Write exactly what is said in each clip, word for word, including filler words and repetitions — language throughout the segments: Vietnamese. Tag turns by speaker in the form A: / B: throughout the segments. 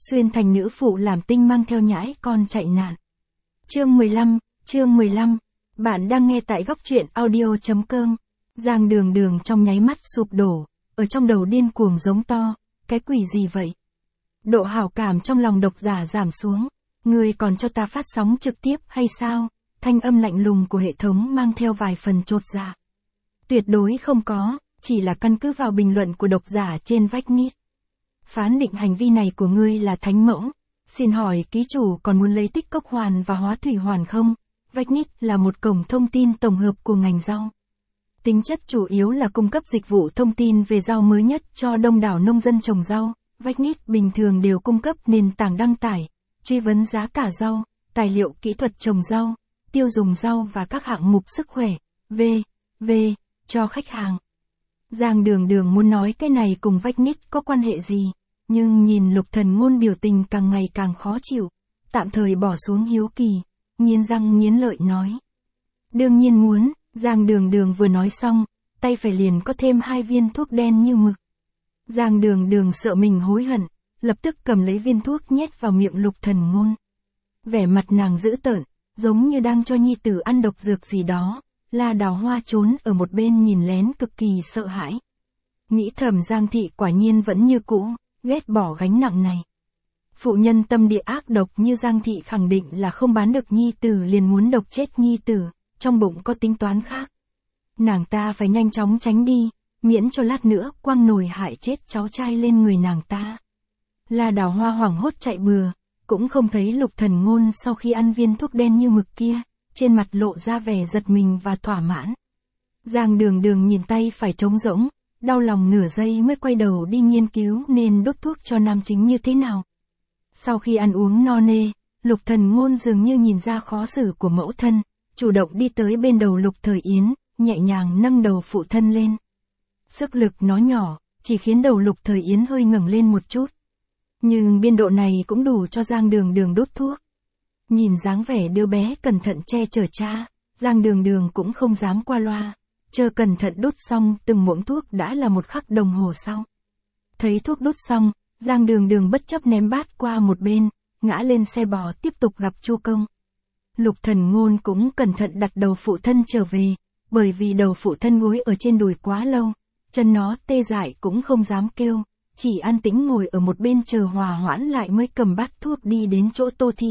A: xuyên thành nữ phụ làm tinh mang theo nhãi con chạy nạn. Chương mười lăm, chương mười lăm, bạn đang nghe tại góc truyện audio.com. Giang Đường Đường trong nháy mắt sụp đổ, ở trong đầu điên cuồng giống to, cái quỷ gì vậy? Độ hảo cảm trong lòng độc giả giảm xuống, ngươi còn cho ta phát sóng trực tiếp hay sao? Thanh âm lạnh lùng của hệ thống mang theo vài phần chột dạ. Tuyệt đối không có, chỉ là căn cứ vào bình luận của độc giả trên vách nít. Phán định hành vi này của ngươi là thánh mẫu. Xin hỏi ký chủ còn muốn lấy tích cốc hoàn và hóa thủy hoàn không? Vách nít là một cổng thông tin tổng hợp của ngành rau. Tính chất chủ yếu là cung cấp dịch vụ thông tin về rau mới nhất cho đông đảo nông dân trồng rau. Vách nít bình thường đều cung cấp nền tảng đăng tải, truy vấn giá cả rau, tài liệu kỹ thuật trồng rau, tiêu dùng rau và các hạng mục sức khỏe, vân vân cho khách hàng. Giang Đường Đường muốn nói cái này cùng vách nít có quan hệ gì, nhưng nhìn Lục Thần Ngôn biểu tình càng ngày càng khó chịu, tạm thời bỏ xuống hiếu kỳ, nghiến răng nghiến lợi nói. Đương nhiên muốn, Giang Đường Đường vừa nói xong, tay phải liền có thêm hai viên thuốc đen như mực. Giang Đường Đường sợ mình hối hận, lập tức cầm lấy viên thuốc nhét vào miệng Lục Thần Ngôn. Vẻ mặt nàng dữ tợn, giống như đang cho nhi tử ăn độc dược gì đó. La Đào Hoa trốn ở một bên nhìn lén cực kỳ sợ hãi. Nghĩ thầm Giang thị quả nhiên vẫn như cũ, ghét bỏ gánh nặng này. Phụ nhân tâm địa ác độc như Giang thị khẳng định là không bán được nhi tử liền muốn độc chết nhi tử, trong bụng có tính toán khác. Nàng ta phải nhanh chóng tránh đi, miễn cho lát nữa quăng nồi hại chết cháu trai lên người nàng ta. La Đào Hoa hoảng hốt chạy bừa, cũng không thấy Lục Thần Ngôn sau khi ăn viên thuốc đen như mực kia, trên mặt lộ ra vẻ giật mình và thỏa mãn. Giang Đường Đường nhìn tay phải trống rỗng, đau lòng nửa giây mới quay đầu đi nghiên cứu nên đốt thuốc cho nam chính như thế nào. Sau khi ăn uống no nê, Lục Thần Ngôn dường như nhìn ra khó xử của mẫu thân, chủ động đi tới bên đầu Lục Thời Yến, nhẹ nhàng nâng đầu phụ thân lên. Sức lực nó nhỏ, chỉ khiến đầu Lục Thời Yến hơi ngẩng lên một chút. Nhưng biên độ này cũng đủ cho Giang Đường Đường đốt thuốc. Nhìn dáng vẻ đứa bé cẩn thận che chở cha, Giang Đường Đường cũng không dám qua loa, chờ cẩn thận đút xong từng muỗng thuốc đã là một khắc đồng hồ sau. Thấy thuốc đút xong, Giang Đường Đường bất chấp ném bát qua một bên, ngã lên xe bò tiếp tục gặp Chu Công. Lục Thần Ngôn cũng cẩn thận đặt đầu phụ thân trở về, bởi vì đầu phụ thân gối ở trên đùi quá lâu, chân nó tê dại cũng không dám kêu, chỉ an tĩnh ngồi ở một bên chờ hòa hoãn lại mới cầm bát thuốc đi đến chỗ Tô Thị.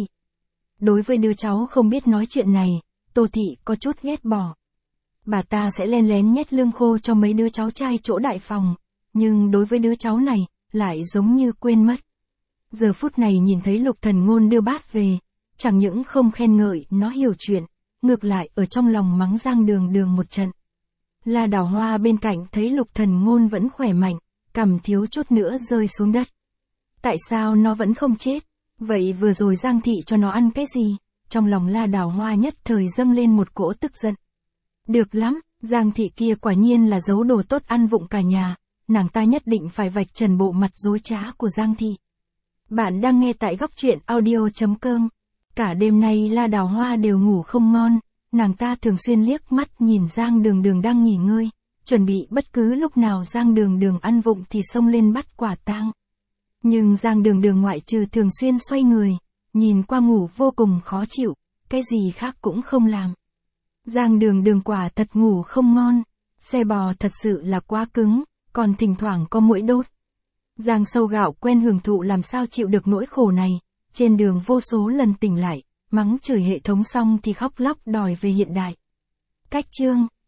A: Đối với đứa cháu không biết nói chuyện này, Tô Thị có chút ghét bỏ. Bà ta sẽ len lén nhét lương khô cho mấy đứa cháu trai chỗ đại phòng, nhưng đối với đứa cháu này, lại giống như quên mất. Giờ phút này nhìn thấy Lục Thần Ngôn đưa bát về, chẳng những không khen ngợi nó hiểu chuyện, ngược lại ở trong lòng mắng Giang Đường Đường một trận. La Đào Hoa bên cạnh thấy Lục Thần Ngôn vẫn khỏe mạnh, cằm thiếu chút nữa rơi xuống đất. Tại sao nó vẫn không chết? Vậy vừa rồi Giang thị cho nó ăn cái gì? Trong lòng La Đào Hoa nhất thời dâng lên một cỗ tức giận. Được lắm, Giang thị kia quả nhiên là giấu đồ tốt ăn vụng cả nhà, nàng ta nhất định phải vạch trần bộ mặt dối trá của Giang thị. Bạn đang nghe tại góc truyện audio.com. Cả đêm nay La Đào Hoa đều ngủ không ngon, nàng ta thường xuyên liếc mắt nhìn Giang Đường Đường đang nghỉ ngơi, chuẩn bị bất cứ lúc nào Giang Đường Đường ăn vụng thì xông lên bắt quả tang. Nhưng Giang Đường Đường ngoại trừ thường xuyên xoay người, nhìn qua ngủ vô cùng khó chịu, cái gì khác cũng không làm. Giang Đường Đường quả thật ngủ không ngon, xe bò thật sự là quá cứng, còn thỉnh thoảng có muỗi đốt. Giang Sâu Gạo quen hưởng thụ làm sao chịu được nỗi khổ này, trên đường vô số lần tỉnh lại, mắng chửi hệ thống xong thì khóc lóc đòi về hiện đại. Cách chương,